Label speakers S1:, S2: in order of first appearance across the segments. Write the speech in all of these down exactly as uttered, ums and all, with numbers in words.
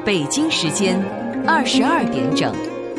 S1: 北京时间二十二点整。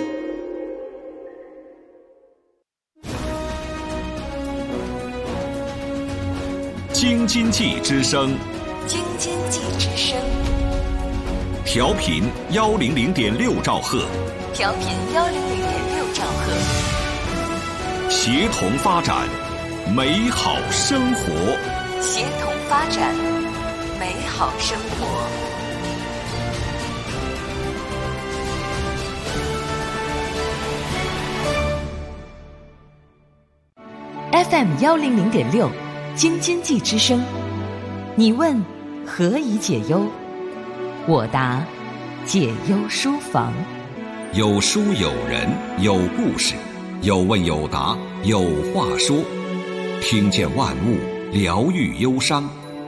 S2: 京津冀之声，
S1: 京津冀之声，
S2: 调频幺零零点六兆赫，
S1: 调频幺零零点六兆赫，
S2: 协同发展，美好生活，
S1: 协同发展，美好生活。F M 幺零零点六，京津冀之声。你问何以解忧？我答解忧书房。
S2: 有书有人有故事，有问有答有话说，听见万物，疗愈忧伤。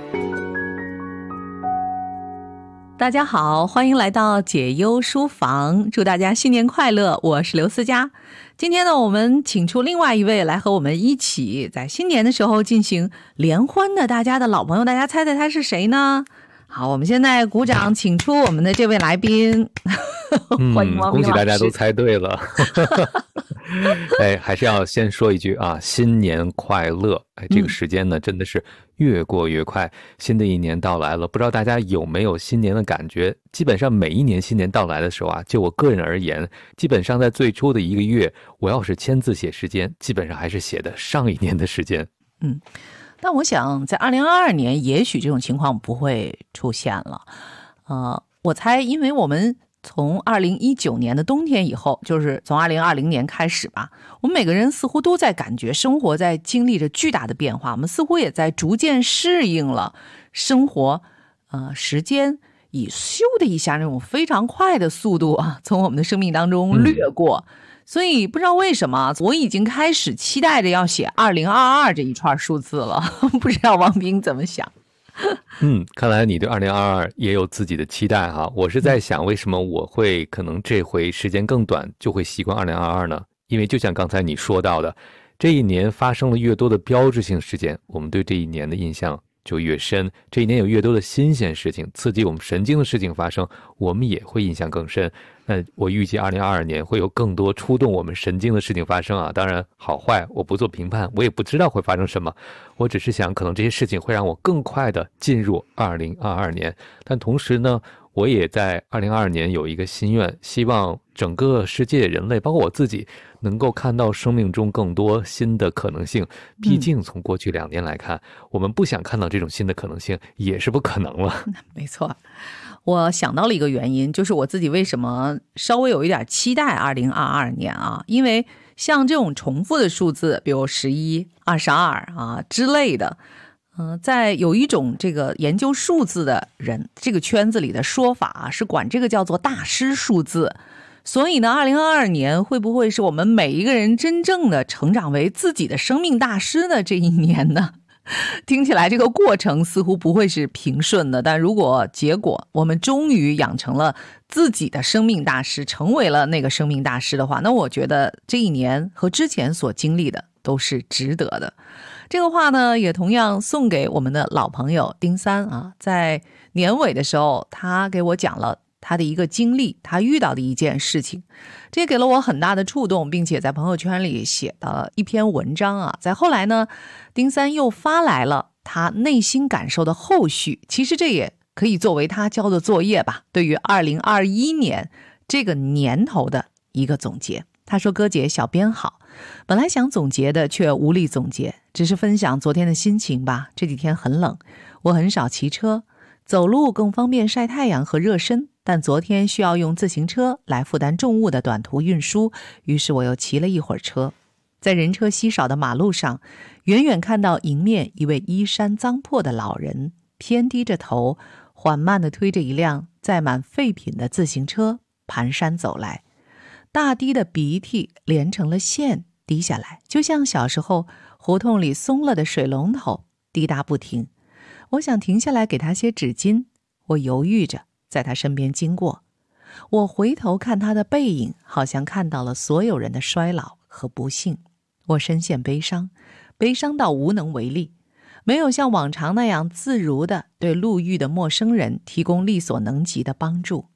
S3: 大家好，欢迎来到解忧书房，祝大家新年快乐，我是刘思佳。今天呢，我们请出另外一位来和我们一起在新年的时候进行联欢的大家的老朋友，大家猜猜他是谁呢？好，我们现在鼓掌请出我们的这位来宾。
S4: 嗯，
S3: 欢迎王明老师。
S4: 恭喜大家都猜对了。哎，还是要先说一句啊，新年快乐！哎，这个时间呢，真的是越过越快，新的一年到来了。不知道大家有没有新年的感觉？基本上每一年新年到来的时候啊，就我个人而言，基本上在最初的一个月，我要是签字写时间，基本上还是写的上一年的时间。
S3: 嗯，但我想在二零二二年，也许这种情况不会出现了。呃，我猜，因为我们从二零一九年的冬天以后，就是从二零二零年开始吧，我们每个人似乎都在感觉生活在经历着巨大的变化，我们似乎也在逐渐适应了生活，呃，时间以咻的一下那种非常快的速度啊，从我们的生命当中掠过。嗯，所以不知道为什么，我已经开始期待着要写二零二二这一串数字了，不知道王斌怎么想？
S4: 嗯，看来你对二零二二也有自己的期待哈。我是在想，为什么我会可能这回时间更短就会习惯二零二二呢？因为就像刚才你说到的，这一年发生了越多的标志性事件，我们对这一年的印象就越深。这一年有越多的新鲜事情，刺激我们神经的事情发生，我们也会印象更深。那我预计二零二二年会有更多触动我们神经的事情发生啊，当然好坏我不做评判，我也不知道会发生什么，我只是想可能这些事情会让我更快的进入二零二二年。但同时呢，我也在二零二二年有一个心愿，希望整个世界人类包括我自己能够看到生命中更多新的可能性。毕竟从过去两年来看，嗯，我们不想看到这种新的可能性也是不可能了。
S3: 没错，我想到了一个原因，就是我自己为什么稍微有一点期待二零二二年啊，因为像这种重复的数字，比如十一、二十二啊之类的，嗯、呃，在有一种这个研究数字的人这个圈子里的说法啊，是管这个叫做大师数字。所以呢，二零二二年会不会是我们每一个人真正的成长为自己的生命大师的这一年呢？听起来这个过程似乎不会是平顺的，但如果结果我们终于养成了自己的生命大师，成为了那个生命大师的话，那我觉得这一年和之前所经历的都是值得的。这个话呢，也同样送给我们的老朋友丁三啊，在年尾的时候，他给我讲了他的一个经历，他遇到的一件事情，这给了我很大的触动，并且在朋友圈里写了一篇文章啊。在后来呢，丁三又发来了他内心感受的后续，其实这也可以作为他交的作业吧，对于二零二一年这个年头的一个总结。他说：哥姐小编好，本来想总结的却无力总结，只是分享昨天的心情吧。这几天很冷，我很少骑车，走路更方便晒太阳和热身，但昨天需要用自行车来负担重物的短途运输，于是我又骑了一会儿车。在人车稀少的马路上，远远看到迎面一位衣衫脏破的老人，偏低着头，缓慢地推着一辆载满废品的自行车蹒跚走来，大滴的鼻涕连成了线滴下来，就像小时候胡同里松了的水龙头，滴答不停。我想停下来给他些纸巾，我犹豫着在他身边经过，我回头看他的背影，好像看到了所有人的衰老和不幸。我深陷悲伤，悲伤到无能为力，没有像往常那样自如地对路遇的陌生人提供力所能及的帮助。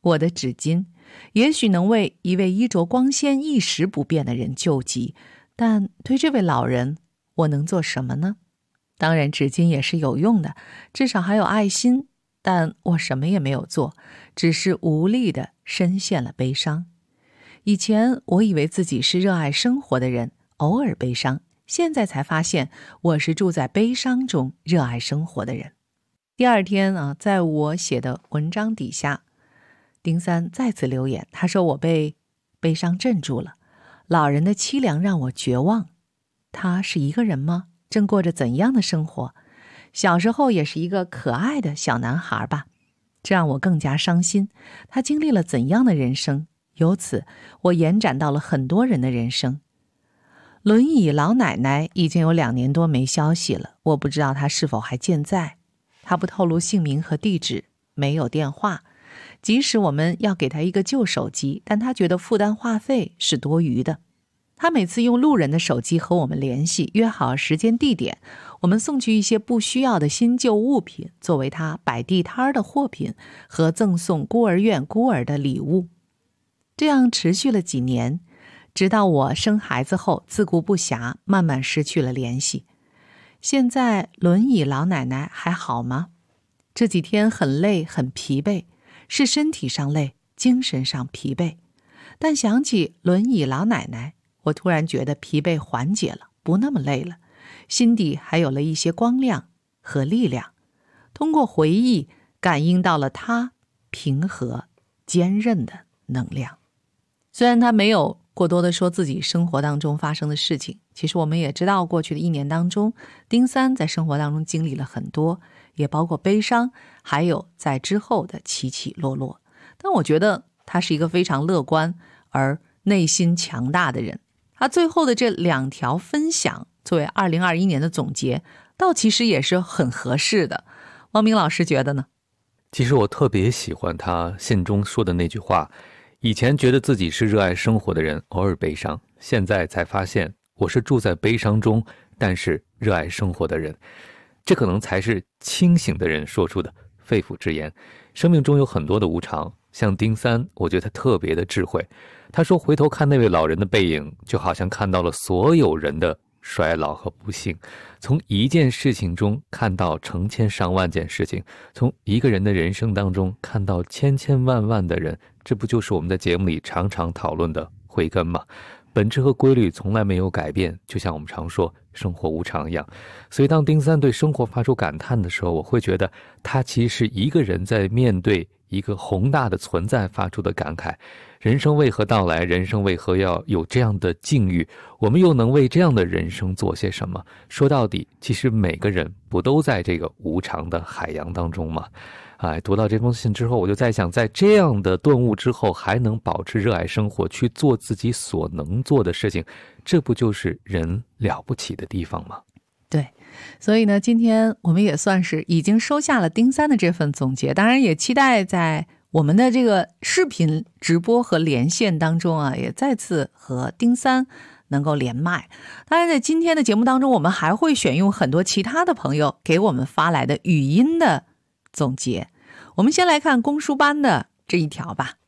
S3: 我的纸巾也许能为一位衣着光鲜一时不便的人救急，但对这位老人，我能做什么呢？当然纸巾也是有用的，至少还有爱心，但我什么也没有做，只是无力地深陷了悲伤。以前我以为自己是热爱生活的人，偶尔悲伤，现在才发现我是住在悲伤中热爱生活的人。第二天啊，在我写的文章底下，丁三再次留言，他说我被悲伤镇住了，老人的凄凉让我绝望。他是一个人吗？正过着怎样的生活？小时候也是一个可爱的小男孩吧？这让我更加伤心。他经历了怎样的人生？由此我延展到了很多人的人生。轮椅老奶奶已经有两年多没消息了，我不知道她是否还健在。她不透露姓名和地址，没有电话，即使我们要给她一个旧手机，但她觉得负担话费是多余的。她每次用路人的手机和我们联系，约好时间地点，我们送去一些不需要的新旧物品，作为她摆地摊的货品和赠送孤儿院孤儿的礼物。这样持续了几年，直到我生孩子后自顾不暇，慢慢失去了联系。现在轮椅老奶奶还好吗？这几天很累很疲惫，是身体上累，精神上疲惫。但想起轮椅老奶奶，我突然觉得疲惫缓解了，不那么累了，心底还有了一些光亮和力量。通过回忆感应到了她平和坚韧的能量。虽然她没有过多的说自己生活当中发生的事情，其实我们也知道过去的一年当中，丁三在生活当中经历了很多，也包括悲伤，还有在之后的起起落落。但我觉得他是一个非常乐观而内心强大的人。他最后的这两条分享作为二零二一年的总结，倒其实也是很合适的。汪明老师觉得呢？
S4: 其实我特别喜欢他信中说的那句话，以前觉得自己是热爱生活的人，偶尔悲伤，现在才发现我是住在悲伤中，但是热爱生活的人。这可能才是清醒的人说出的肺腑之言。生命中有很多的无常，像丁三，我觉得他特别的智慧。他说回头看那位老人的背影，就好像看到了所有人的衰老和不幸，从一件事情中看到成千上万件事情，从一个人的人生当中看到千千万万的人，这不就是我们在节目里常常讨论的慧根吗？本质和规律从来没有改变，就像我们常说生活无常一样。所以当丁三对生活发出感叹的时候，我会觉得他其实是一个人在面对一个宏大的存在发出的感慨。人生为何到来？人生为何要有这样的境遇？我们又能为这样的人生做些什么？说到底，其实每个人不都在这个无常的海洋当中吗？哎，读到这封信之后，我就在想，在这样的顿悟之后，还能保持热爱生活，去做自己所能做的事情，这不就是人了不起的地方吗？
S3: 对，所以呢，今天我们也算是已经收下了丁三的这份总结，当然也期待在我们的这个视频直播和连线当中啊，也再次和丁三能够连麦。当然在今天的节目当中，我们还会选用很多其他的朋友给我们发来的语音的总结。我们先来看公书班的这一条吧。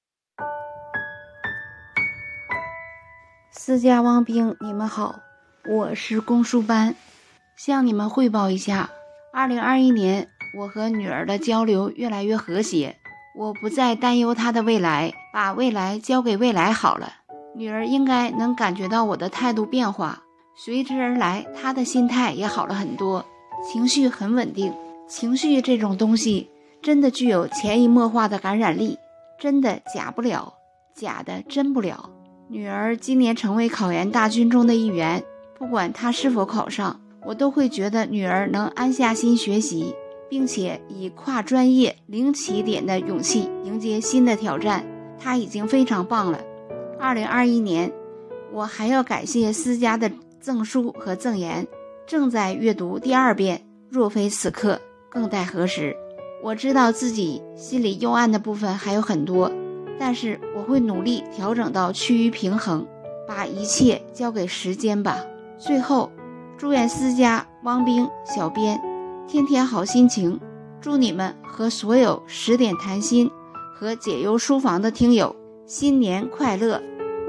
S5: 私家汪兵，你们好，我是公书班，向你们汇报一下，二零二一年我和女儿的交流越来越和谐，我不再担忧她的未来，把未来交给未来好了。女儿应该能感觉到我的态度变化，随之而来她的心态也好了很多，情绪很稳定。情绪这种东西真的具有潜移默化的感染力，真的假不了，假的真不了。女儿今年成为考研大军中的一员，不管她是否考上，我都会觉得女儿能安下心学习，并且以跨专业零起点的勇气迎接新的挑战，她已经非常棒了。二零二一年我还要感谢私家的赠书和赠言，正在阅读第二遍，若非此刻更待何时。我知道自己心里幽暗的部分还有很多，但是我会努力调整到趋于平衡，把一切交给时间吧。最后祝愿私家汪兵小编天天好心情，祝你们和所有十点谈心和解忧书房的听友新年快乐。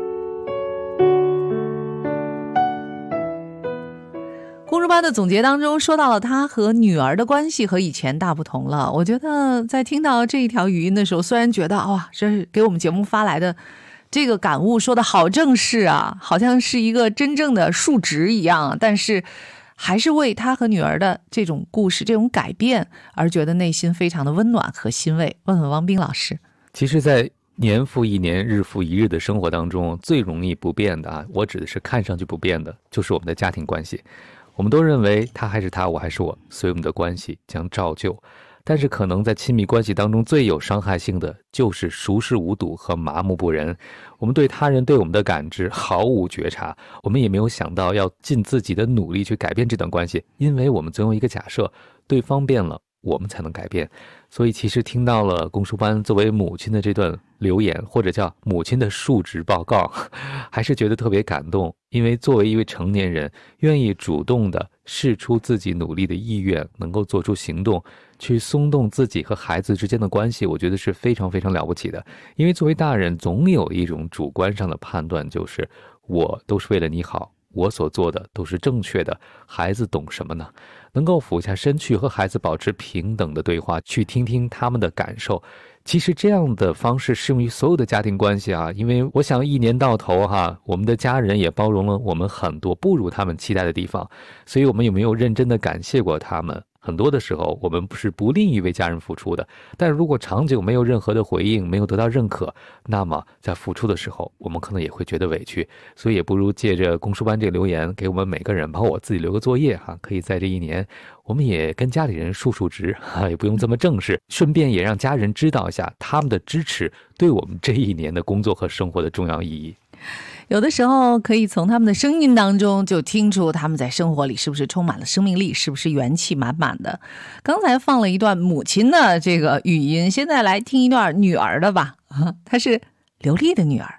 S3: 公主班的总结当中说到了他和女儿的关系和以前大不同了。我觉得在听到这一条语音的时候，虽然觉得哇，这是给我们节目发来的这个感悟说的好正式啊，好像是一个真正的数值一样，但是还是为他和女儿的这种故事这种改变而觉得内心非常的温暖和欣慰。问问汪斌老师。
S4: 其实在年复一年日复一日的生活当中，最容易不变的啊，我指的是看上去不变的，就是我们的家庭关系。我们都认为他还是他，我还是我，所以我们的关系将照旧。但是可能在亲密关系当中最有伤害性的就是熟视无睹和麻木不仁。我们对他人对我们的感知毫无觉察，我们也没有想到要尽自己的努力去改变这段关系，因为我们总有一个假设，对方变了我们才能改变。所以其实听到了公书班作为母亲的这段留言，或者叫母亲的述职报告，还是觉得特别感动。因为作为一位成年人，愿意主动的释出自己努力的意愿，能够做出行动去松动自己和孩子之间的关系，我觉得是非常非常了不起的。因为作为大人总有一种主观上的判断，就是我都是为了你好，我所做的都是正确的，孩子懂什么呢？能够俯下身去和孩子保持平等的对话，去听听他们的感受。其实这样的方式适用于所有的家庭关系啊，因为我想一年到头哈，我们的家人也包容了我们很多不如他们期待的地方，所以我们有没有认真的感谢过他们？很多的时候我们不是不吝于为家人付出的，但如果长久没有任何的回应，没有得到认可，那么在付出的时候我们可能也会觉得委屈。所以也不如借着公书班这个留言给我们每个人，包括我自己留个作业哈，可以在这一年我们也跟家里人述述职哈，也不用这么正式，顺便也让家人知道一下他们的支持对我们这一年的工作和生活的重要意义。
S3: 有的时候可以从他们的声音当中就听出他们在生活里是不是充满了生命力，是不是元气满满的。刚才放了一段母亲的这个语音，现在来听一段女儿的吧。她是刘丽的女儿。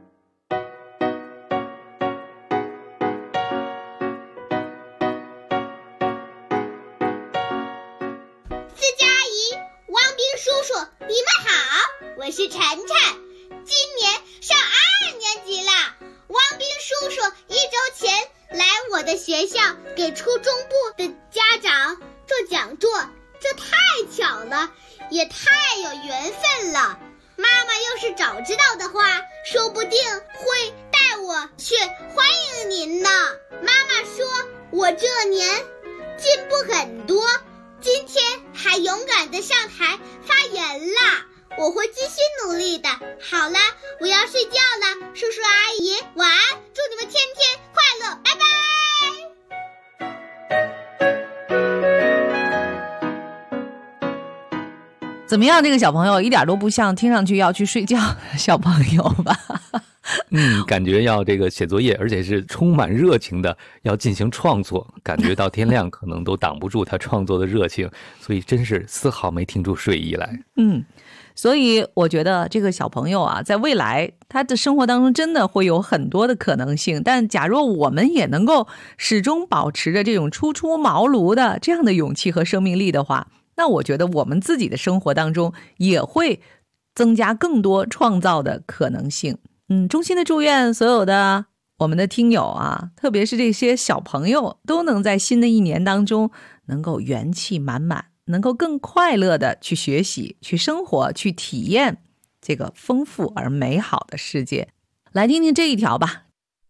S6: 思佳阿姨、汪斌叔叔，你们好，我是晨晨，今年上二年级了。汪斌叔叔一周前来我的学校给初中部的家长做讲座，这太巧了，也太有缘分了。妈妈要是早知道的话，说不定会带我去欢迎您呢。妈妈说我这年进步很多，今天还勇敢地上台发言了，我会继续努力的。好了，我要睡觉了，叔叔阿姨晚安，祝你们天天快乐，拜拜。
S3: 怎么样，这个小朋友一点都不像听上去要去睡觉的小朋友吧？
S4: 嗯，感觉要这个写作业，而且是充满热情的要进行创作，感觉到天亮可能都挡不住他创作的热情，所以真是丝毫没听出睡意来。
S3: 嗯，所以我觉得这个小朋友啊，在未来他的生活当中真的会有很多的可能性，但假若我们也能够始终保持着这种初出茅庐的这样的勇气和生命力的话，那我觉得我们自己的生活当中也会增加更多创造的可能性。嗯，衷心的祝愿所有的我们的听友啊，特别是这些小朋友，都能在新的一年当中能够元气满满，能够更快乐的去学习、去生活、去体验这个丰富而美好的世界。来听听这一条吧。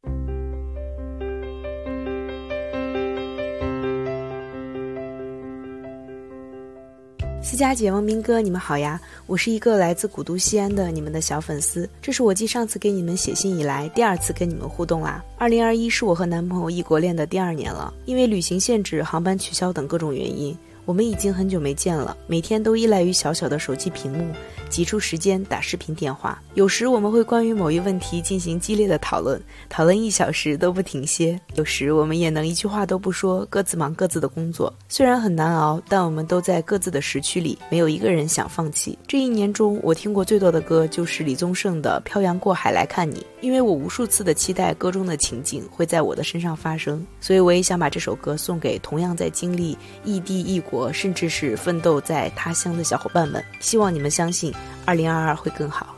S7: 思佳姐、汪斌哥，你们好呀！我是一个来自古都西安的你们的小粉丝，这是我继上次给你们写信以来第二次跟你们互动啦。二零二一是我和男朋友异国恋的第二年了，因为旅行限制、航班取消等各种原因，我们已经很久没见了，每天都依赖于小小的手机屏幕，挤出时间打视频电话。有时我们会关于某一问题进行激烈的讨论，讨论一小时都不停歇。有时我们也能一句话都不说，各自忙各自的工作。虽然很难熬，但我们都在各自的时区里，没有一个人想放弃。这一年中，我听过最多的歌就是李宗盛的《漂洋过海来看你》，因为我无数次的期待歌中的情景会在我的身上发生，所以我也想把这首歌送给同样在经历异地异国甚至是奋斗在他乡的小伙伴们。希望你们相信， 二零二二会更好。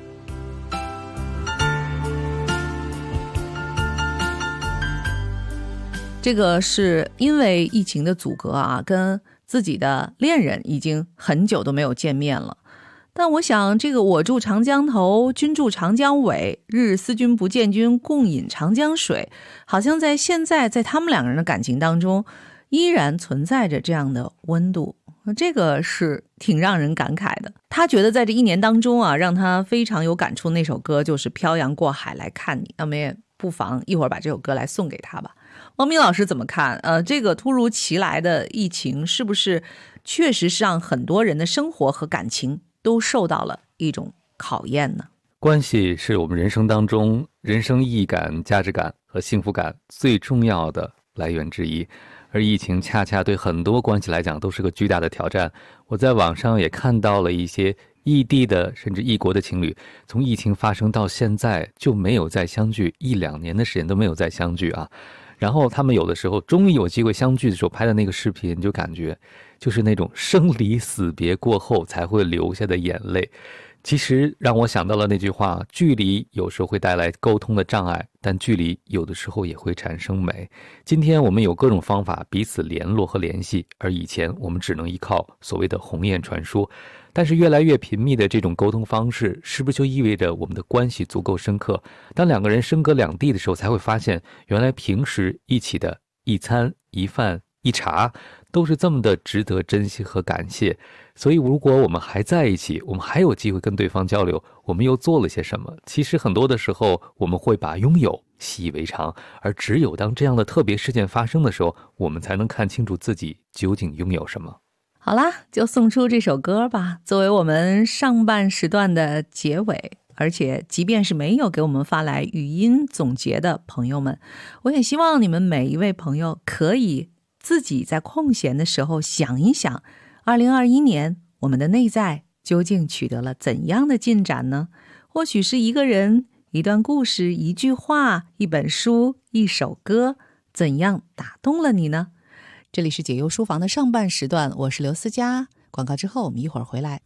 S3: 这个是因为疫情的阻隔啊，跟自己的恋人已经很久都没有见面了。但我想这个我住长江头，君住长江尾，日思君不见君，共饮长江水，好像在现在在他们两个人的感情当中依然存在着这样的温度，这个是挺让人感慨的。他觉得在这一年当中啊，让他非常有感触那首歌就是《漂洋过海来看你》，那么也不妨一会儿把这首歌来送给他吧。汪明老师怎么看？呃，这个突如其来的疫情是不是确实是让很多人的生活和感情都受到了一种考验呢？
S4: 关系是我们人生当中人生意义感、价值感和幸福感最重要的来源之一，而疫情恰恰对很多关系来讲都是个巨大的挑战。我在网上也看到了一些异地的甚至异国的情侣，从疫情发生到现在就没有再相聚，一两年的时间都没有再相聚啊。然后他们有的时候终于有机会相聚的时候拍的那个视频，就感觉就是那种生离死别过后才会流下的眼泪。其实让我想到了那句话，距离有时候会带来沟通的障碍，但距离有的时候也会产生美。今天我们有各种方法彼此联络和联系，而以前我们只能依靠所谓的鸿雁传书。但是越来越频密的这种沟通方式，是不是就意味着我们的关系足够深刻？当两个人身隔两地的时候，才会发现原来平时一起的一餐一饭一茶都是这么的值得珍惜和感谢。所以如果我们还在一起，我们还有机会跟对方交流，我们又做了些什么？其实很多的时候我们会把拥有习以为常，而只有当这样的特别事件发生的时候，我们才能看清楚自己究竟拥有什么。
S3: 好啦，就送出这首歌吧，作为我们上半时段的结尾。而且即便是没有给我们发来语音总结的朋友们，我也希望你们每一位朋友可以自己在空闲的时候想一想，二零二一年我们的内在究竟取得了怎样的进展呢？或许是一个人、一段故事、一句话、一本书、一首歌，怎样打动了你呢？这里是解忧书房的上半时段，我是刘思佳。广告之后我们一会儿回来。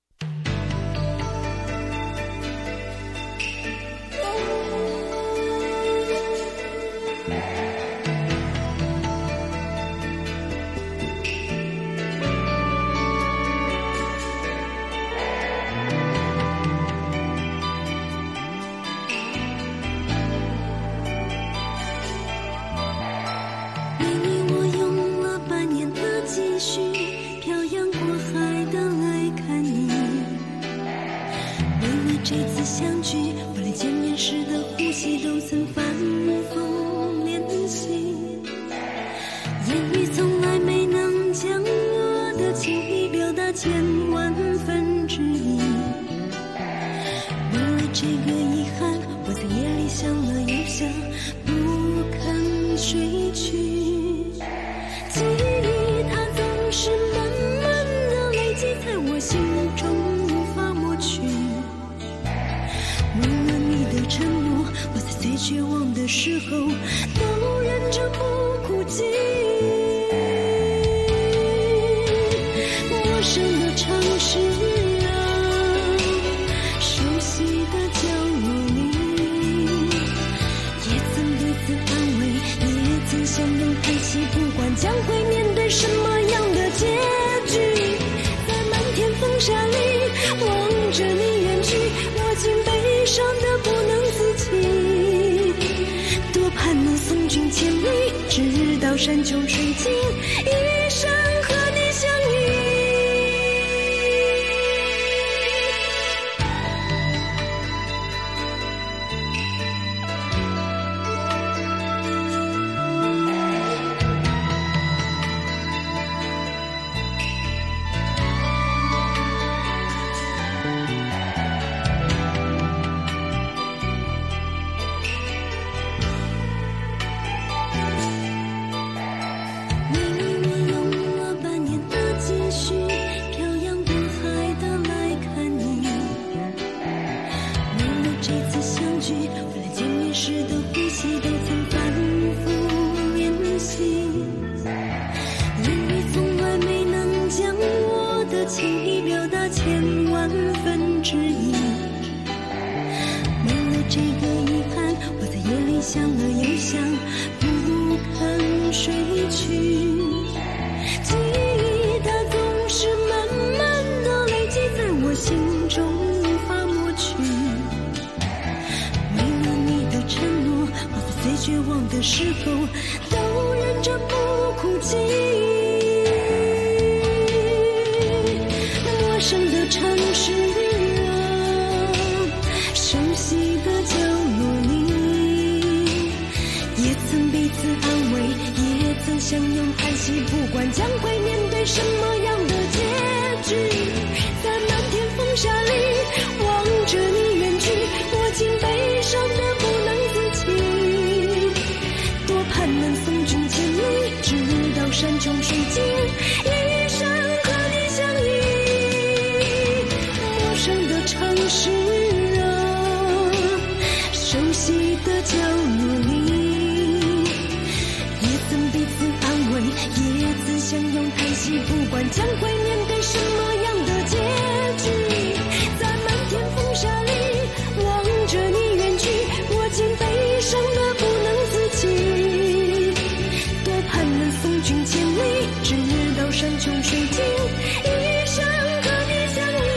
S8: 这次相聚，我连见面时的呼吸都曾反复练习，言语从来没能将我的情意表达千万分之一。为了这个遗憾，我在夜里想了又想，不肯睡去。记忆它总是慢慢的累积在我心中，无法抹去。为了你的承诺，我在最绝望的时候都忍着不哭泣。陌生的城市啊，熟悉的角落里，也曾彼此安慰，也曾相拥叹息，不管将会面对什么样的结局，在漫天风沙里望着你远去，我竟悲伤得不能自己，多盼能送君千里，直到山穷水尽，一生和你相依。情意表达那千万分之一。没了这个遗憾，我在夜里想了又想，不肯睡去。记忆它总是慢慢的累积在我心中，无法抹去。为了你的承诺，我在最绝望的时候都忍着不哭泣。陌生的城市啊，熟悉的角落里，也曾彼此安慰，也曾相拥叹息，不管将会面对什么样的结局。在漫天风沙里望着你远去，我竟悲伤的不能自己。多盼能送君千里，直到山穷水尽，一生和你相依。陌生的城市啊，熟悉的角落里，也曾彼此安慰，也曾相拥叹息，不管将会面对什么样的结局。在漫天风沙里望着你远去，我竟悲伤的不能自己。多盼能送君千里，直到山穷水尽，一生和你相依。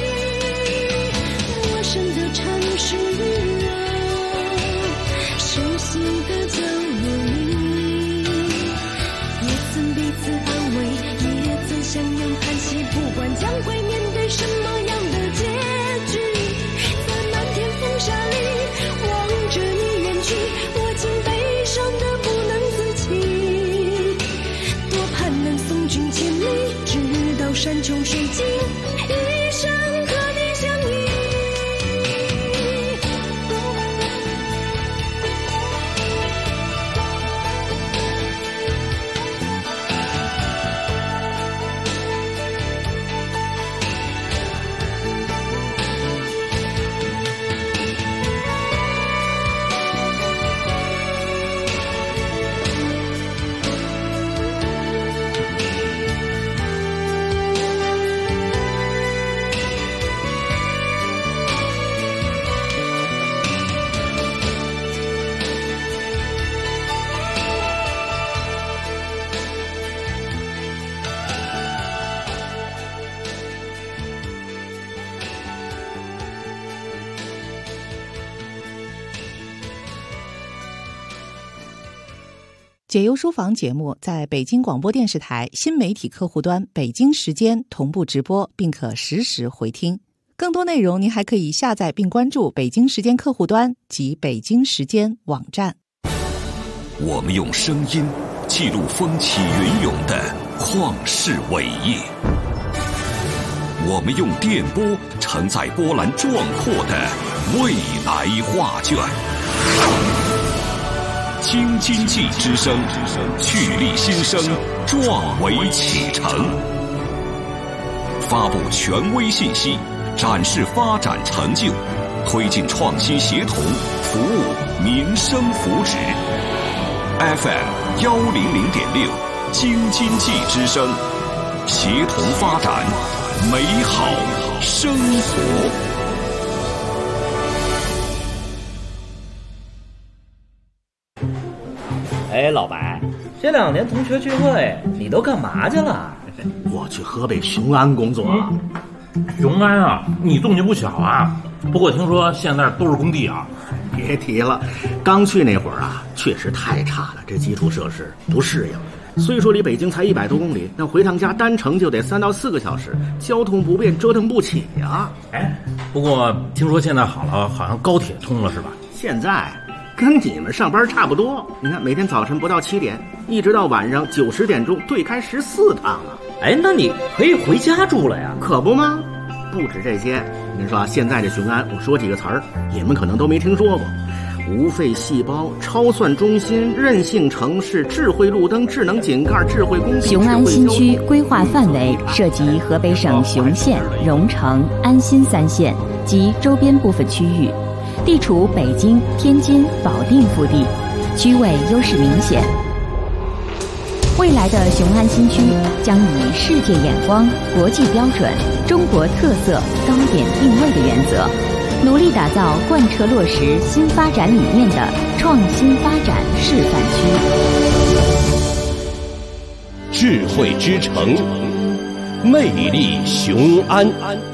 S8: 陌生的城市啊，熟悉的角落里，也曾彼此安慰，也曾相拥叹息，不管将会面对什么样的结局。在漫天风沙里望着你远去，我竟悲伤的不能自己。多盼能送君千里，直到山穷水尽，一生和你相依。
S9: 解忧书房节目在北京广播电视台新媒体客户端北京时间同步直播，并可实时回听。更多内容您还可以下载并关注北京时间客户端及北京时间网站。
S2: 我们用声音记录风起云涌的旷世伟业，我们用电波承载波澜壮阔的未来画卷。京津冀之声，蓄力新生，壮维启程。发布权威信息，展示发展成就，推进创新协同，服务民生福祉。F M 幺零零点六，京津冀之声，协同发展，美好生活。
S10: 哎，老白，这两年同学聚会你都干嘛去了？
S11: 我去河北雄安工作。
S12: 嗯、雄安啊，你动静不小啊。不过听说现在都是工地啊。
S11: 别提了，刚去那会儿啊，确实太差了，这基础设施不适应。虽说离北京才一百多公里，但回趟家单程就得三到四个小时，交通不便，折腾不起呀。
S12: 哎，不过听说现在好了，好像高铁通了是吧？
S11: 现在跟你们上班差不多，你看每天早晨不到七点，一直到晚上九十点钟，对开十四趟啊！
S10: 哎，那你可以回家住了呀？
S11: 可不吗？不止这些，您说现在这雄安，我说几个词儿，你们可能都没听说过：无废细胞、超算中心、韧性城市、智慧路灯、智能井盖、智慧工地。
S13: 雄安新区规划范围涉及河北省雄县、荣成、安新三县及周边部分区域。地处北京、天津、保定腹地，区位优势明显。 未来的雄安新区将以世界眼光、国际标准、中国特色高点定位的原则，努力打造贯彻落实新发展理念的创新发展示范区。
S14: 智慧之城，魅力雄安。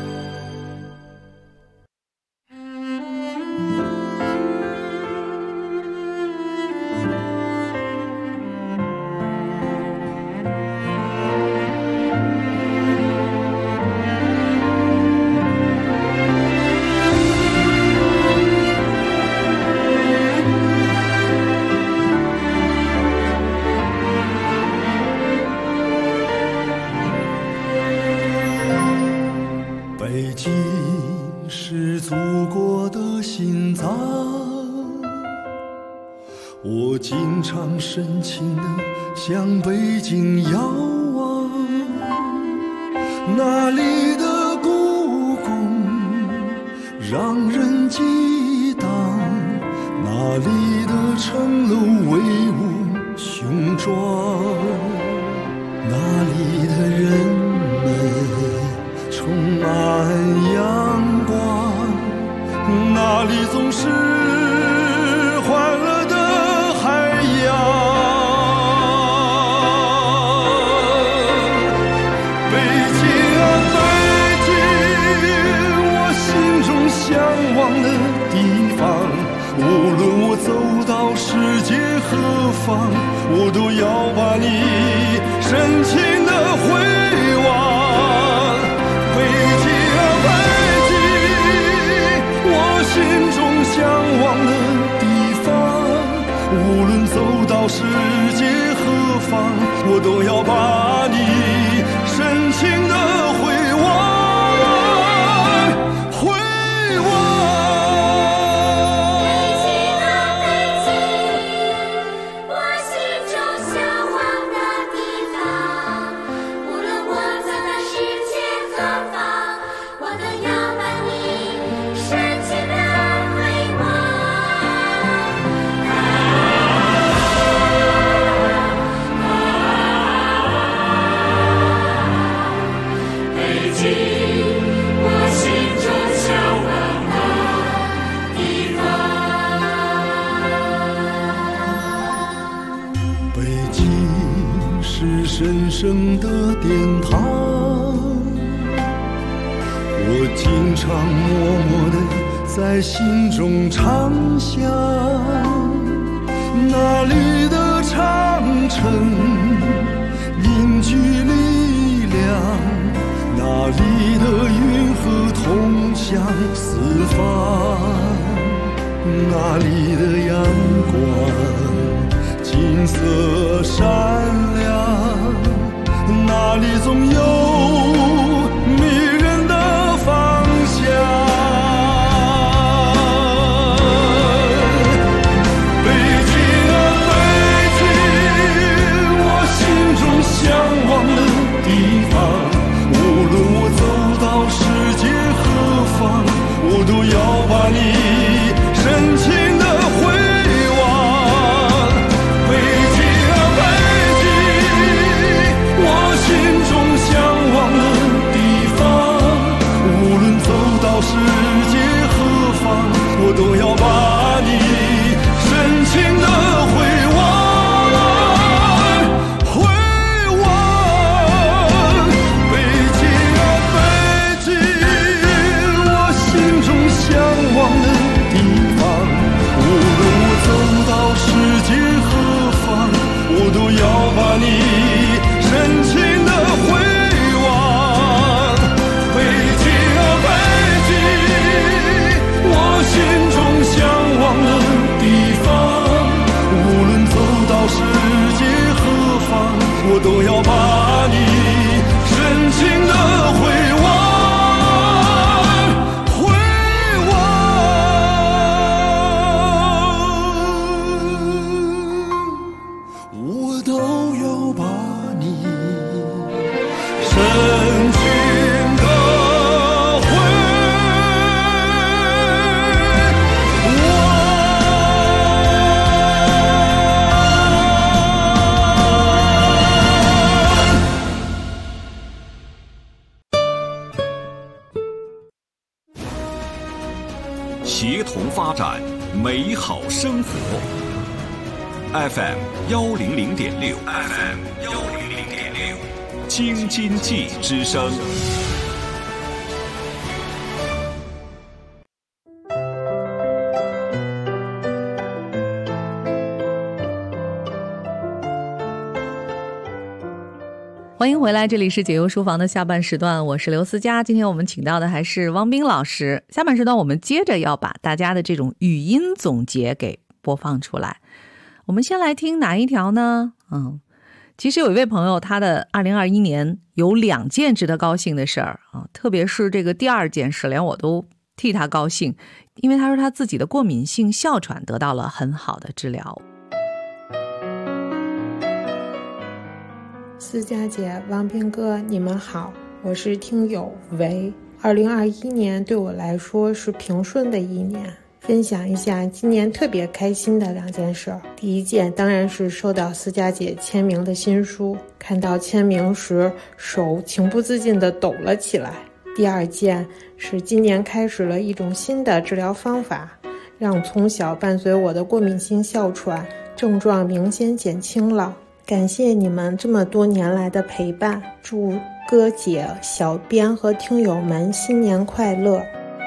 S15: 我经常深情地向北京遥望，那里的故宫让人激荡，那里的城楼威武雄壮，那里的人们充满阳光，那里总是欢乐的海洋。北京啊北京，我心中向往的地方，无论我走到世界何方，我都要把你深情地回望。北京啊北京，我心中向往的地方，无论走到世界何方，我都要把你深情地回望。神圣的殿堂，我经常默默地在心中唱响，那里的长城凝聚力量，那里的运河通向四方，那里的阳光金色闪亮，那里总有迷人的方向。北京啊北京，我心中向往的地方，无论我走到世界何方，我都要把你深情地回望。心中向往的地方，无论走到世界何方，我都要把你深情地回望，回望。北京啊北京，我心中向往的地方，无论我走到世界何方，我都要把你深情地回望。北京啊北京，我心中向
S2: 协同发展，美好生活。F M 幺零零点六 ，F M 幺零零点六，京津冀之声。
S3: 欢迎回来，这里是解忧书房的下半时段，我是刘思佳。今天我们请到的还是汪冰老师。下半时段我们接着要把大家的这种语音总结给播放出来。我们先来听哪一条呢？嗯，其实有一位朋友，他的二零二一年有两件值得高兴的事儿啊，特别是这个第二件事，连我都替他高兴，因为他说他自己的过敏性哮喘得到了很好的治疗。
S16: 思佳姐、王斌哥，你们好，我是听友维。二零二一年对我来说是平顺的一年，分享一下今年特别开心的两件事。第一件当然是收到思佳姐签名的新书，看到签名时手情不自禁地抖了起来。第二件是今年开始了一种新的治疗方法，让从小伴随我的过敏性哮喘症状明显减轻了。感谢你们这么多年来的陪伴，祝哥姐、小编和听友们新年快乐。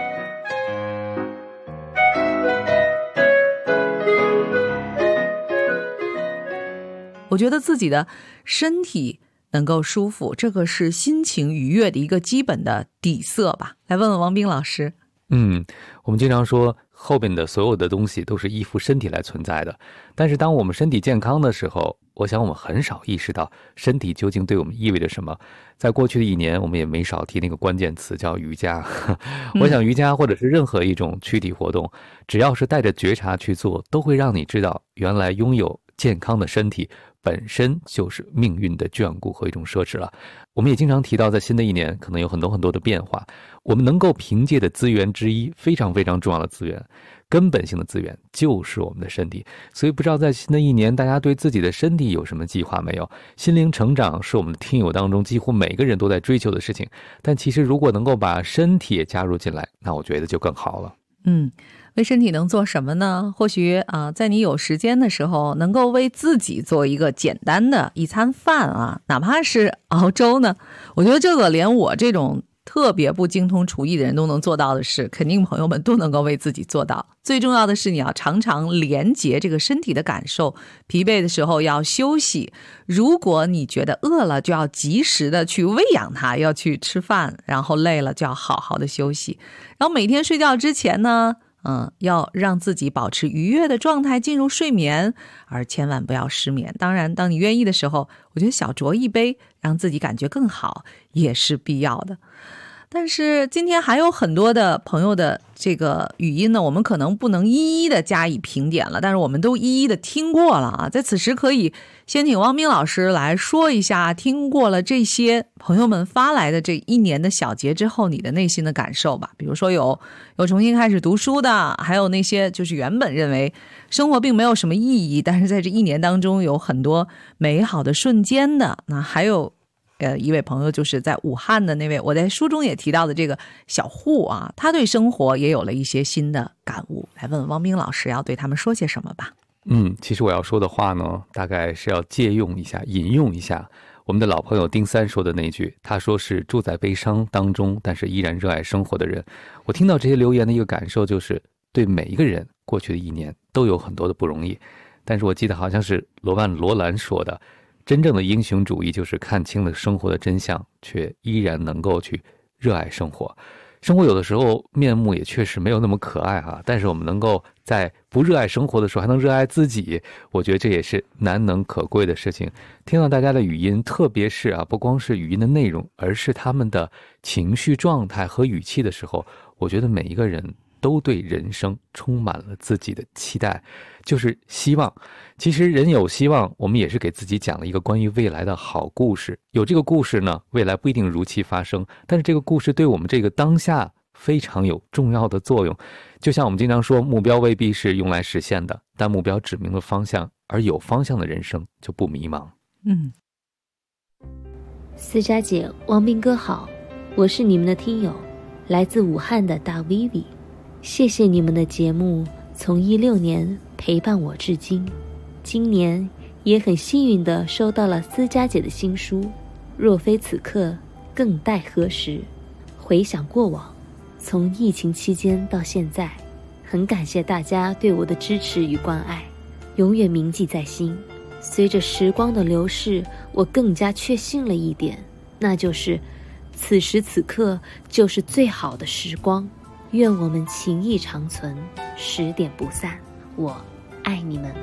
S3: 我觉得自己的身体能够舒服，这个是心情愉悦的一个基本的底色吧。来问问王冰老师。
S4: 嗯，我们经常说后边的所有的东西都是依附身体来存在的，但是当我们身体健康的时候，我想我们很少意识到身体究竟对我们意味着什么。在过去的一年，我们也没少提那个关键词叫瑜伽。我想瑜伽或者是任何一种躯体活动，只要是带着觉察去做，都会让你知道原来拥有健康的身体本身就是命运的眷顾和一种奢侈了。我们也经常提到，在新的一年可能有很多很多的变化，我们能够凭借的资源之一，非常非常重要的资源，根本性的资源就是我们的身体。所以不知道在新的一年，大家对自己的身体有什么计划没有？心灵成长是我们的听友当中几乎每个人都在追求的事情，但其实如果能够把身体也加入进来，那我觉得就更好了。
S3: 嗯，为身体能做什么呢？或许啊、呃，在你有时间的时候，能够为自己做一个简单的一餐饭啊，哪怕是熬粥呢。我觉得这个连我这种特别不精通厨艺的人都能做到的事，肯定朋友们都能够为自己做到。最重要的是，你要常常连结这个身体的感受，疲惫的时候要休息。如果你觉得饿了，就要及时的去喂养它，要去吃饭，然后累了就要好好的休息。然后每天睡觉之前呢，嗯，要让自己保持愉悦的状态进入睡眠，而千万不要失眠。当然，当你愿意的时候，我觉得小酌一杯，让自己感觉更好也是必要的。但是今天还有很多的朋友的这个语音呢，我们可能不能一一的加以评点了，但是我们都一一的听过了啊。在此时可以先请汪冰老师来说一下，听过了这些朋友们发来的这一年的小节之后，你的内心的感受吧。比如说有有重新开始读书的，还有那些就是原本认为生活并没有什么意义，但是在这一年当中有很多美好的瞬间的。那还有呃，一位朋友就是在武汉的那位，我在书中也提到的这个小户啊，他对生活也有了一些新的感悟。来问问汪冰老师要对他们说些什么吧。
S4: 嗯，其实我要说的话呢，大概是要借用一下，引用一下我们的老朋友丁三说的那句，他说是住在悲伤当中，但是依然热爱生活的人。我听到这些留言的一个感受就是，对每一个人过去的一年都有很多的不容易，但是我记得好像是罗曼·罗兰说的，真正的英雄主义就是看清了生活的真相，却依然能够去热爱生活。生活有的时候面目也确实没有那么可爱哈、啊，但是我们能够在不热爱生活的时候还能热爱自己，我觉得这也是难能可贵的事情。听到大家的语音，特别是啊，不光是语音的内容，而是他们的情绪状态和语气的时候，我觉得每一个人都对人生充满了自己的期待，就是希望。其实人有希望，我们也是给自己讲了一个关于未来的好故事。有这个故事呢，未来不一定如期发生，但是这个故事对我们这个当下非常有重要的作用。就像我们经常说，目标未必是用来实现的，但目标指明了方向，而有方向的人生就不迷茫。
S3: 嗯，
S17: 思佳姐、王斌哥好，我是你们的听友，来自武汉的大 Vivi。 谢谢你们的节目，从一六年陪伴我至今，今年也很幸运地收到了思佳姐的新书《若非此刻，更待何时》。回想过往，从疫情期间到现在，很感谢大家对我的支持与关爱，永远铭记在心。随着时光的流逝，我更加确信了一点，那就是此时此刻就是最好的时光。愿我们情谊长存，十点不散。我爱你们。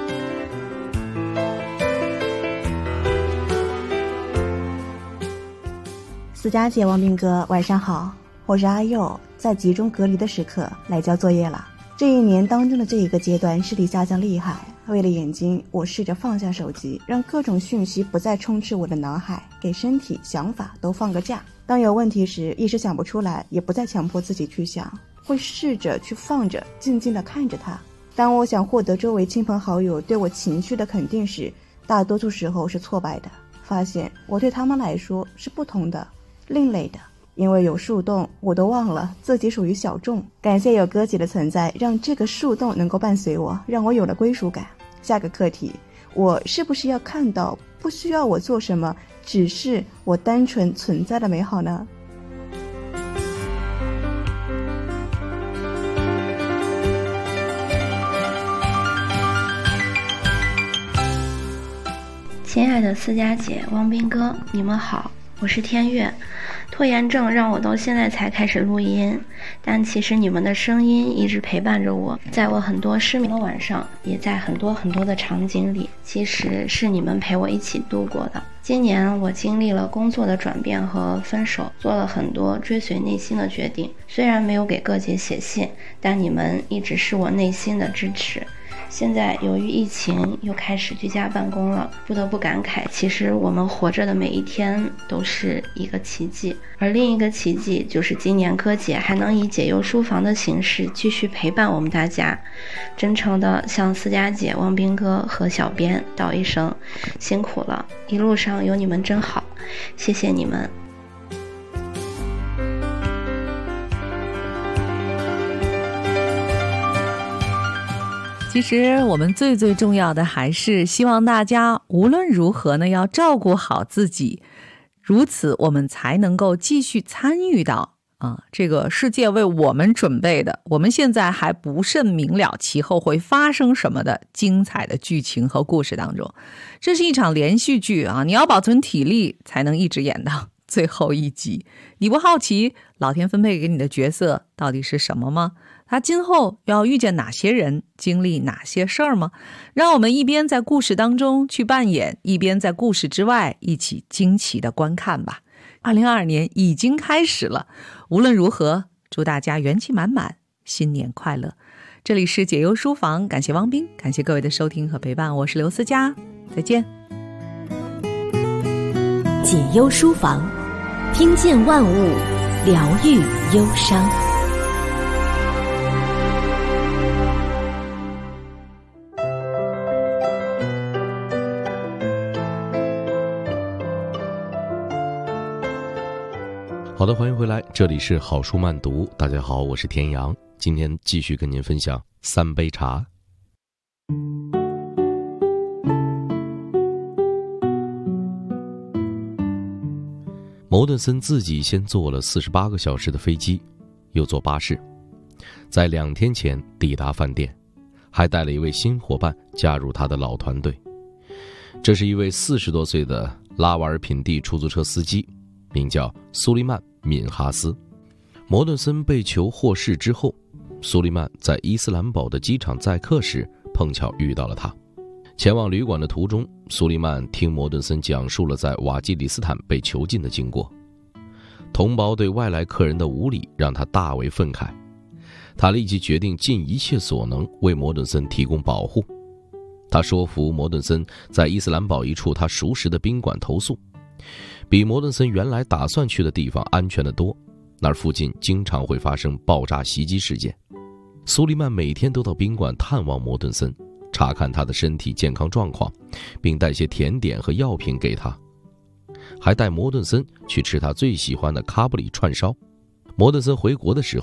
S18: 思佳姐、王斌哥，晚上好，我是阿佑，在集中隔离的时刻来交作业了。这一年当中的这一个阶段，视力下降厉害，为了眼睛，我试着放下手机，让各种讯息不再充斥我的脑海，给身体、想法都放个假。当有问题时，一时想不出来，也不再强迫自己去想，会试着去放着，静静地看着它。当我想获得周围亲朋好友对我情绪的肯定时，大多数时候是挫败的，发现我对他们来说是不同的、另类的。因为有树洞，我都忘了自己属于小众。感谢有歌姐的存在，让这个树洞能够伴随我，让我有了归属感。下个课题，我是不是要看到不需要我做什么，只是我单纯存在的美好呢？
S19: 亲爱的思佳姐、汪斌哥，你们好，我是天月。拖延症让我到现在才开始录音，但其实你们的声音一直陪伴着我，在我很多失眠的晚上，也在很多很多的场景里，其实是你们陪我一起度过的。今年我经历了工作的转变和分手，做了很多追随内心的决定，虽然没有给各姐写信，但你们一直是我内心的支持。现在由于疫情又开始居家办公了，不得不感慨，其实我们活着的每一天都是一个奇迹。而另一个奇迹就是今年歌姐还能以解忧书房的形式继续陪伴我们大家。真诚的向思佳姐、汪斌哥和小编道一声辛苦了，一路上有你们真好，谢谢你们。
S3: 其实我们最最重要的还是希望大家无论如何呢，要照顾好自己，如此我们才能够继续参与到啊这个世界为我们准备的，我们现在还不甚明了其后会发生什么的精彩的剧情和故事当中。这是一场连续剧啊，你要保存体力才能一直演到最后一集。你不好奇老天分配给你的角色到底是什么吗？他今后要遇见哪些人，经历哪些事儿吗？让我们一边在故事当中去扮演，一边在故事之外一起惊奇的观看吧。二零二二年已经开始了，无论如何，祝大家元气满满，新年快乐。这里是解忧书房，感谢汪斌，感谢各位的收听和陪伴，我是刘思佳，再见。
S13: 解忧书房，听见万物，疗愈忧伤。
S20: 好的，欢迎回来，这里是好书慢读。大家好，我是田阳，今天继续跟您分享三杯茶。牟顿森自己先坐了四十八个小时的飞机，又坐巴士，在两天前抵达饭店，还带了一位新伙伴加入他的老团队。这是一位四十多岁的拉瓦尔品第出租车司机，名叫苏利曼·敏哈斯。摩顿森被囚获释之后，苏利曼在伊斯兰堡的机场载客时碰巧遇到了他。前往旅馆的途中，苏利曼听摩顿森讲述了在瓦基里斯坦被囚禁的经过。同胞对外来客人的无礼让他大为愤慨，他立即决定尽一切所能为摩顿森提供保护。他说服摩顿森在伊斯兰堡一处他熟识的宾馆投宿，比摩顿森原来打算去的地方安全得多，那儿附近经常会发生爆炸袭击事件。苏利曼每天都到宾馆探望摩顿森，查看他的身体健康状况，并带些甜点和药品给他，还带摩顿森去吃他最喜欢的卡布里串烧。摩顿森回国的时候，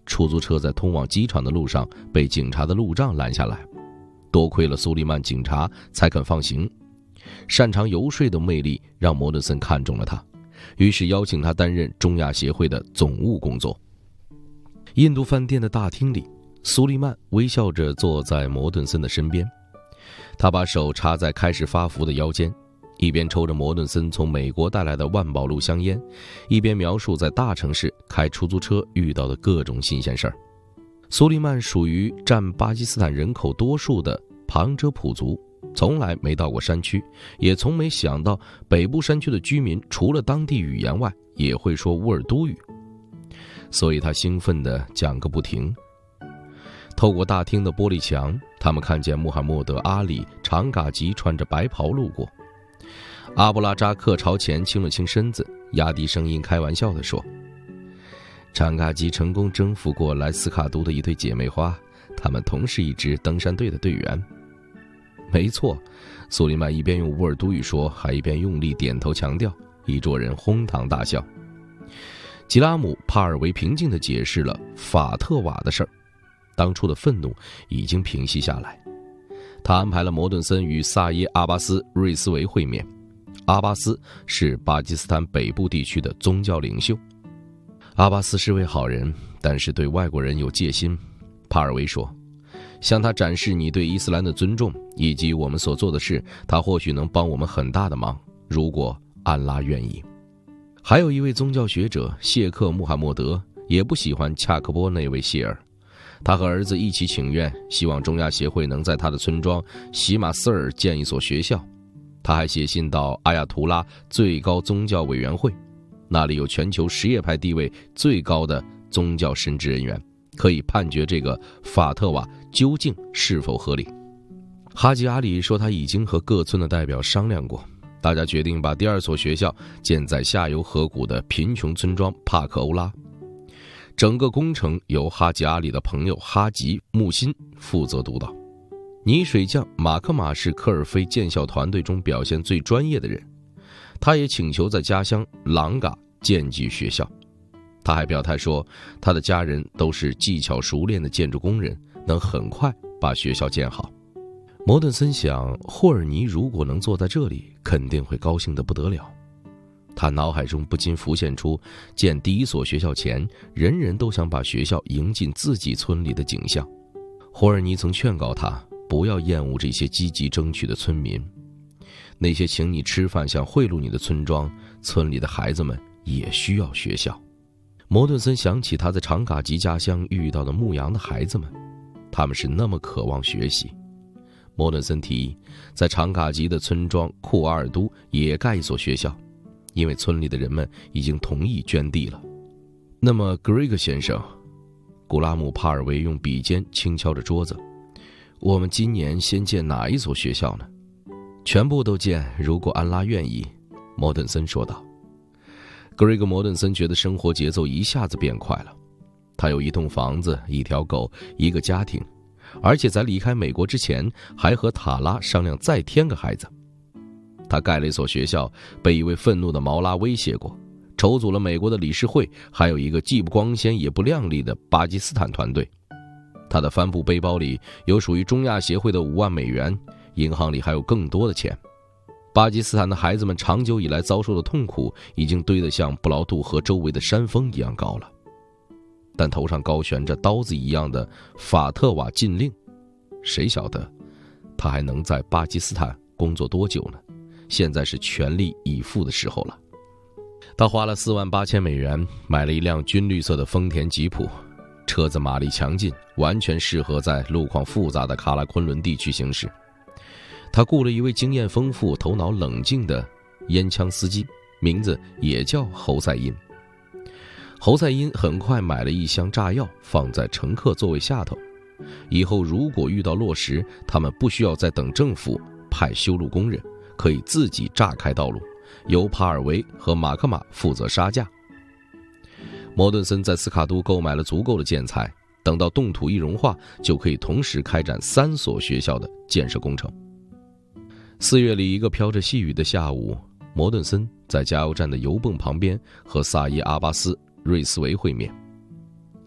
S20: 出租车在通往机场的路上被警察的路障拦下来，多亏了苏利曼警察才肯放行。擅长游说的魅力让摩顿森看中了他，于是邀请他担任中亚协会的总务工作。印度饭店的大厅里，苏利曼微笑着坐在摩顿森的身边，他把手插在开始发福的腰间，一边抽着摩顿森从美国带来的万宝路香烟，一边描述在大城市开出租车遇到的各种新鲜事儿。苏利曼属于占巴基斯坦人口多数的旁遮普族，从来没到过山区，也从没想到北部山区的居民除了当地语言外也会说乌尔都语，所以他兴奋地讲个不停。透过大厅的玻璃墙，他们看见穆罕默德·阿里长嘎吉穿着白袍路过。阿布拉扎克朝前倾了倾身子，压低声音开玩笑地说，长嘎吉成功征服过来斯卡都的一对姐妹花，他们同是一支登山队的队员。没错，苏利曼一边用乌尔都语说，还一边用力点头强调，一桌人哄堂大笑。吉拉姆·帕尔维平静地解释了法特瓦的事儿，当初的愤怒已经平息下来。他安排了摩顿森与萨耶阿巴斯·瑞斯维会面。阿巴斯是巴基斯坦北部地区的宗教领袖。阿巴斯是位好人，但是对外国人有戒心。帕尔维说，向他展示你对伊斯兰的尊重以及我们所做的事，他或许能帮我们很大的忙，如果安拉愿意。还有一位宗教学者谢克穆罕默德也不喜欢恰克波那位谢尔，他和儿子一起请愿，希望中亚协会能在他的村庄喜马斯尔建一所学校。他还写信到阿亚图拉最高宗教委员会，那里有全球什叶派地位最高的宗教神职人员，可以判决这个法特瓦究竟是否合理。哈吉阿里说，他已经和各村的代表商量过，大家决定把第二所学校建在下游河谷的贫穷村庄帕克欧拉。整个工程由哈吉阿里的朋友哈吉木辛负责督导。泥水匠马克马是科尔菲建校团队中表现最专业的人，他也请求在家乡朗嘎建基学校。他还表态说，他的家人都是技巧熟练的建筑工人，能很快把学校建好。摩顿森想，霍尔尼如果能坐在这里，肯定会高兴得不得了。他脑海中不禁浮现出建第一所学校前，人人都想把学校迎进自己村里的景象。霍尔尼曾劝告他不要厌恶这些积极争取的村民，那些请你吃饭想贿赂你的村庄，村里的孩子们也需要学校。摩顿森想起他在长嘎吉家乡遇到的牧羊的孩子们，他们是那么渴望学习。摩顿森提议在长嘎吉的村庄库阿尔都也盖一所学校，因为村里的人们已经同意捐地了。那么格瑞格先生，古拉姆·帕尔维用笔尖轻敲着桌子，我们今年先建哪一所学校呢？全部都建，如果安拉愿意，摩顿森说道。格瑞格·摩顿森觉得生活节奏一下子变快了。他有一栋房子，一条狗，一个家庭，而且在离开美国之前还和塔拉商量再添个孩子。他盖了一所学校，被一位愤怒的毛拉威胁过，筹组了美国的理事会，还有一个既不光鲜也不亮丽的巴基斯坦团队。他的帆布背包里有属于中亚协会的五万美元，银行里还有更多的钱。巴基斯坦的孩子们长久以来遭受的痛苦已经堆得像布劳杜河周围的山峰一样高了，但头上高悬着刀子一样的法特瓦禁令，谁晓得他还能在巴基斯坦工作多久呢？现在是全力以赴的时候了。他花了四万八千美元买了一辆军绿色的丰田吉普，车子马力强劲，完全适合在路况复杂的喀拉昆仑地区行驶。他雇了一位经验丰富、头脑冷静的烟枪司机，名字也叫侯赛因。侯赛因很快买了一箱炸药放在乘客座位下头，以后如果遇到落石，他们不需要再等政府派修路工人，可以自己炸开道路，由帕尔维和马克马负责杀价。摩顿森在斯卡都购买了足够的建材，等到冻土一融化，就可以同时开展三所学校的建设工程。四月里一个飘着细雨的下午，摩顿森在加油站的油泵旁边和萨耶阿巴斯·瑞斯维会面。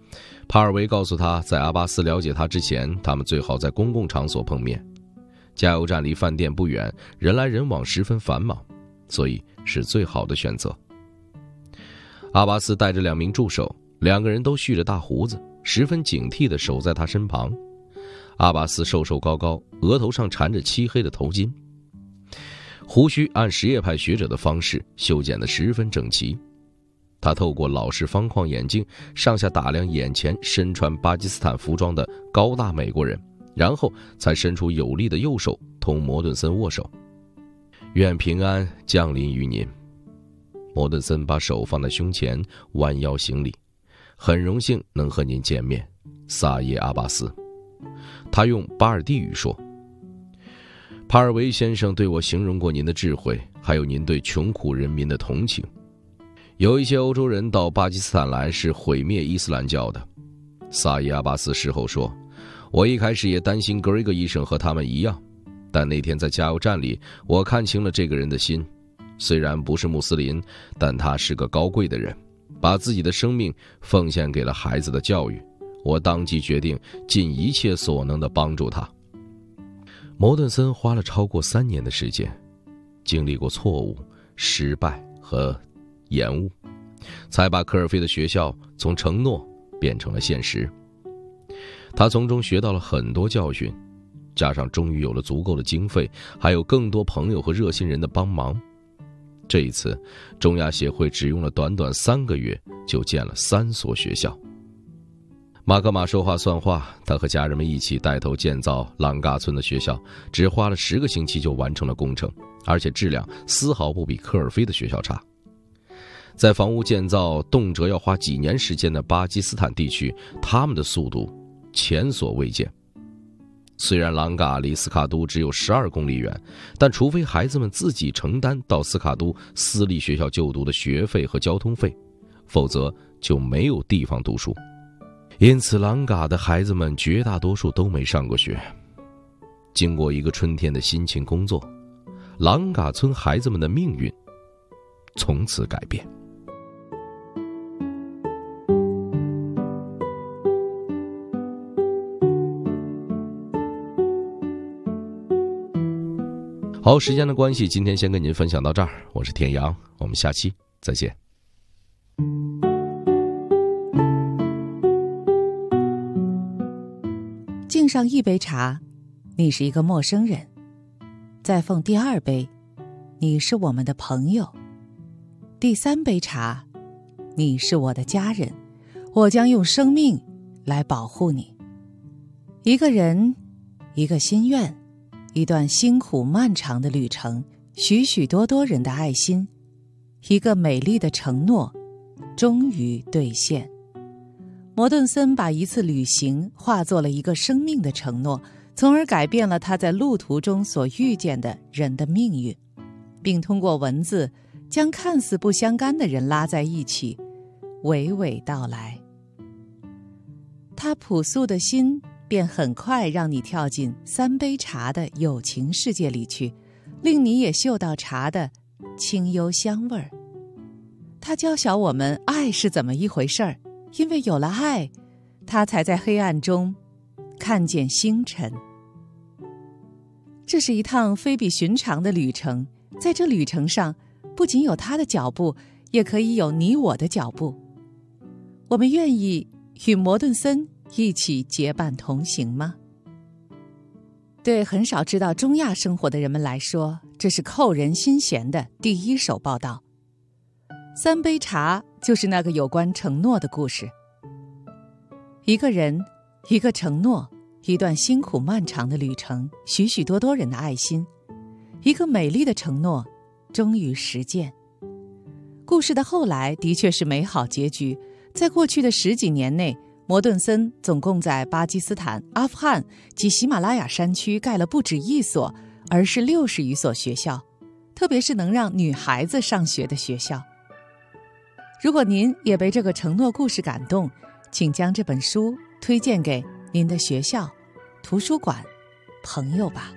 S20: 帕尔维告诉他，在阿巴斯了解他之前，他们最好在公共场所碰面。加油站离饭店不远，人来人往十分繁忙，所以是最好的选择。阿巴斯带着两名助手，两个人都蓄着大胡子，十分警惕地守在他身旁。阿巴斯瘦瘦高高，额头上缠着漆黑的头巾，胡须按什叶派学者的方式修剪得十分整齐。他透过老式方框眼镜上下打量眼前身穿巴基斯坦服装的高大美国人，然后才伸出有力的右手同摩顿森握手。愿平安降临于您。摩顿森把手放在胸前，弯腰行礼。很荣幸能和您见面，萨耶阿巴斯。他用巴尔蒂语说，帕尔维先生对我形容过您的智慧，还有您对穷苦人民的同情。有一些欧洲人到巴基斯坦来是毁灭伊斯兰教的。萨耶阿巴斯事后说，我一开始也担心格瑞格医生和他们一样，但那天在加油站里，我看清了这个人的心。虽然不是穆斯林，但他是个高贵的人，把自己的生命奉献给了孩子的教育。我当即决定尽一切所能地帮助他。摩顿森花了超过三年的时间，经历过错误、失败和延误，才把科尔菲的学校从承诺变成了现实。他从中学到了很多教训，加上终于有了足够的经费，还有更多朋友和热心人的帮忙。这一次，中亚协会只用了短短三个月就建了三所学校。马格玛说话算话，他和家人们一起带头建造朗嘎村的学校，只花了十个星期就完成了工程，而且质量丝毫不比科尔菲的学校差。在房屋建造动辄要花几年时间的巴基斯坦地区，他们的速度前所未见。虽然朗嘎离斯卡都只有十二公里远，但除非孩子们自己承担到斯卡都私立学校就读的学费和交通费，否则就没有地方读书。因此朗嘎的孩子们绝大多数都没上过学。经过一个春天的辛勤工作，朗嘎村孩子们的命运从此改变。好，时间的关系，今天先跟您分享到这儿。我是田阳，我们下期再见。
S9: 敬上一杯茶，你是一个陌生人；再奉第二杯，你是我们的朋友；第三杯茶，你是我的家人，我将用生命来保护你。一个人，一个心愿，一段辛苦漫长的旅程，许许多多人的爱心，一个美丽的承诺，终于兑现。摩顿森把一次旅行化作了一个生命的承诺，从而改变了他在路途中所遇见的人的命运，并通过文字将看似不相干的人拉在一起，娓娓道来。他朴素的心便很快让你跳进三杯茶的友情世界里去，令你也嗅到茶的清幽香味儿。他教晓我们爱是怎么一回事儿，因为有了爱，他才在黑暗中看见星辰。这是一趟非比寻常的旅程，在这旅程上，不仅有他的脚步，也可以有你我的脚步。我们愿意与摩顿森一起结伴同行吗？对很少知道中亚生活的人们来说，这是扣人心弦的第一手报道。三杯茶就是那个有关承诺的故事。一个人，一个承诺，一段辛苦漫长的旅程，许许多多人的爱心，一个美丽的承诺，终于实践。故事的后来的确是美好结局。在过去的十几年内，摩顿森总共在巴基斯坦、阿富汗及喜马拉雅山区盖了不止一所，而是六十余所学校，特别是能让女孩子上学的学校。如果您也被这个承诺故事感动，请将这本书推荐给您的学校、图书馆、朋友吧。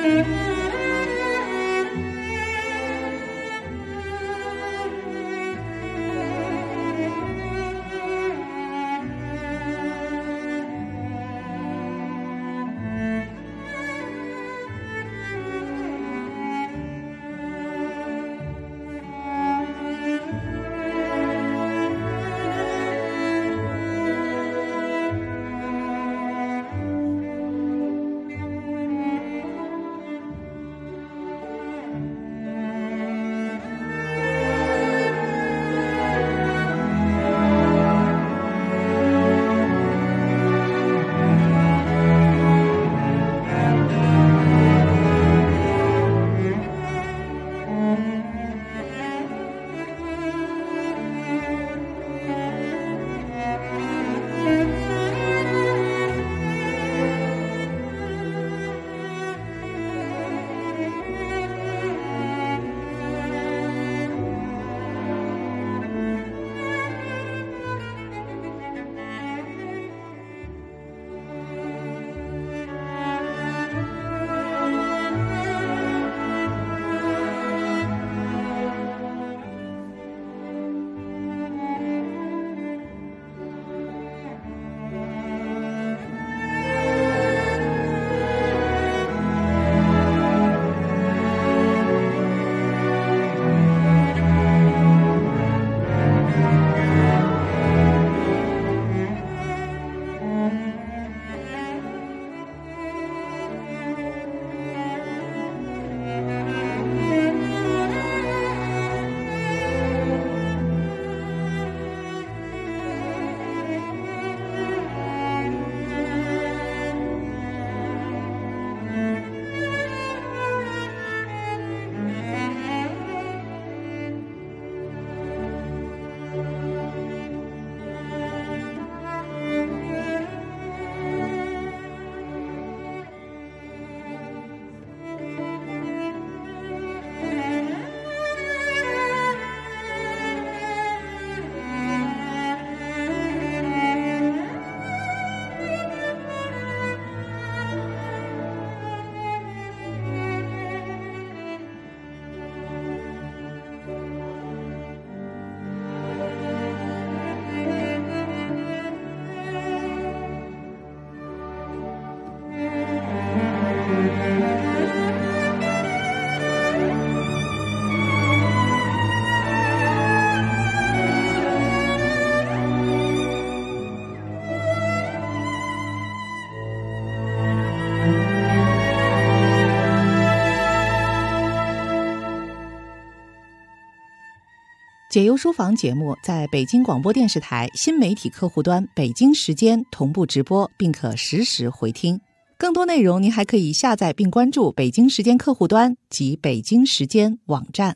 S9: 解忧书房节目在北京广播电视台新媒体客户端北京时间同步直播，并可实时回听。更多内容您还可以下载并关注北京时间客户端及北京时间网站。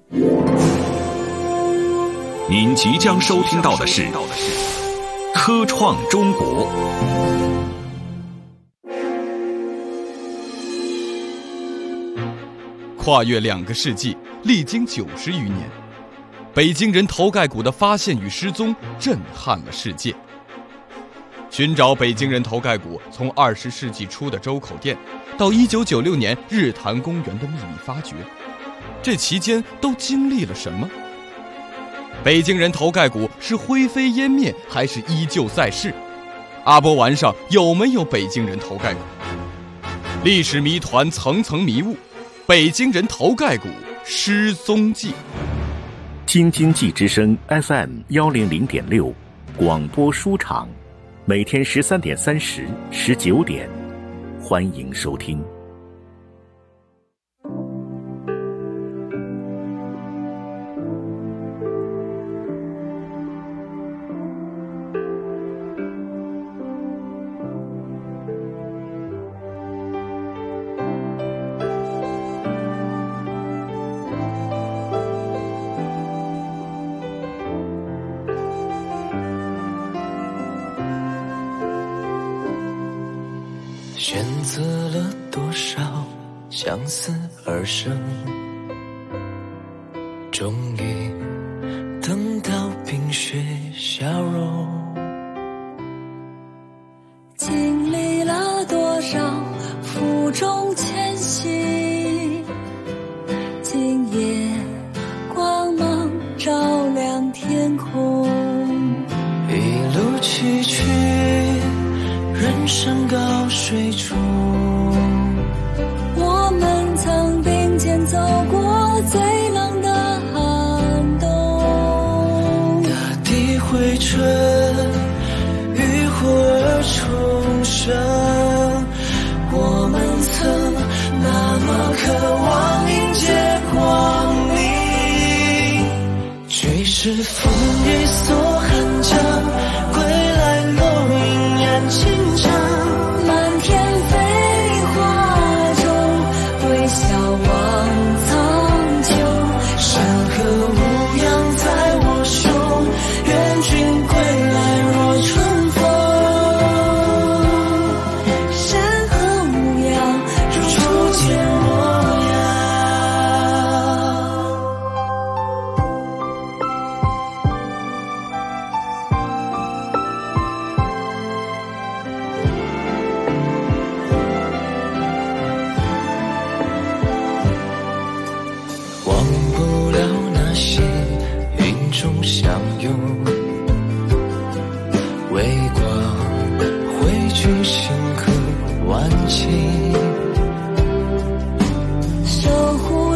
S2: 您即将收听到的是科创中国。
S21: 跨越两个世纪，历经九十余年，北京人头盖骨的发现与失踪震撼了世界。寻找北京人头盖骨，从二十世纪初的周口店，到一九九六年日坛公园的秘密发掘，这期间都经历了什么？北京人头盖骨是灰飞烟灭，还是依旧在世？阿波丸上有没有北京人头盖骨？历史谜团层层迷雾，北京人头盖骨失踪记。
S2: 京津冀之声 F M 幺零零点六广播书场，每天十三点三十、十九点，欢迎收听。
S22: 选择了多少相思而生，终于等到冰雪消融。
S8: 经历了多少负重前行，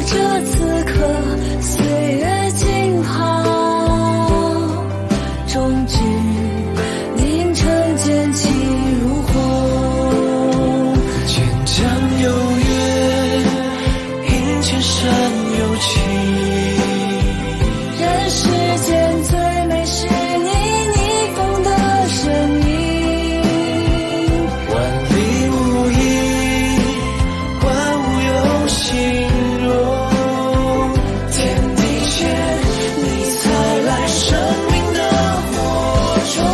S8: 这此刻岁月静好，终至凌晨渐起如虹。
S22: 千江有月，映千山有情。
S8: 人世间最美是你逆风的身影。
S22: 万里无垠，万物有形容。天地间，你才来生命的火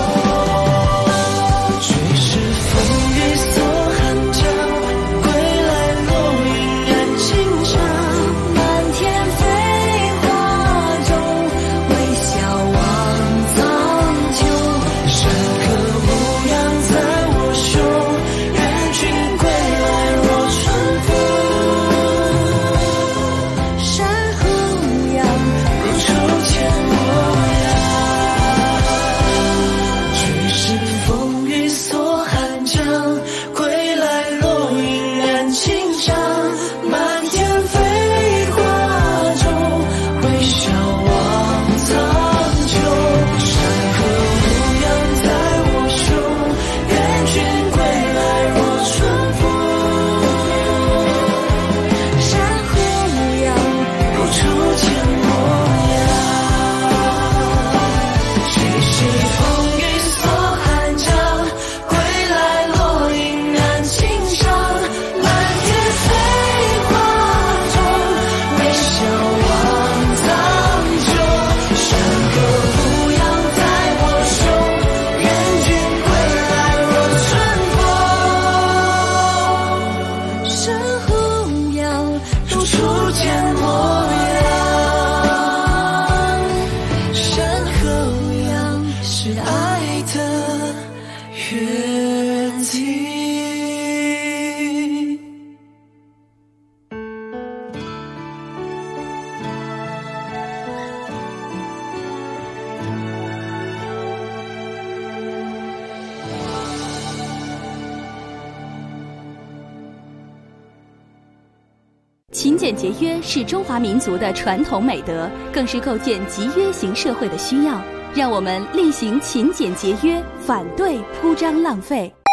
S22: 种。谁是风雨所寒江，归来落云染青纱。
S8: 满天飞花中，微笑望苍穹。
S22: 山河无恙在我胸，愿君归来若春风。
S8: 山河无恙，
S22: 如初见模样。谁是风雨所寒江，归来落云染青纱。满天飞花中，微笑望苍穹。山河无恙在我胸，愿君归来若春风。
S8: 山河无恙，
S22: 如初见模样。谁是风雨所寒江，归来落云染青纱。满天飞花中，微笑望苍穹。山河无恙在我胸，愿君归来若春风。
S8: 山河无恙，
S22: 如初见模样。山河无恙，是爱的约定。
S13: 勤俭节约是中华民族的传统美德，更是构建集约型社会的需要。让我们厉行勤俭节约，反对铺张浪费。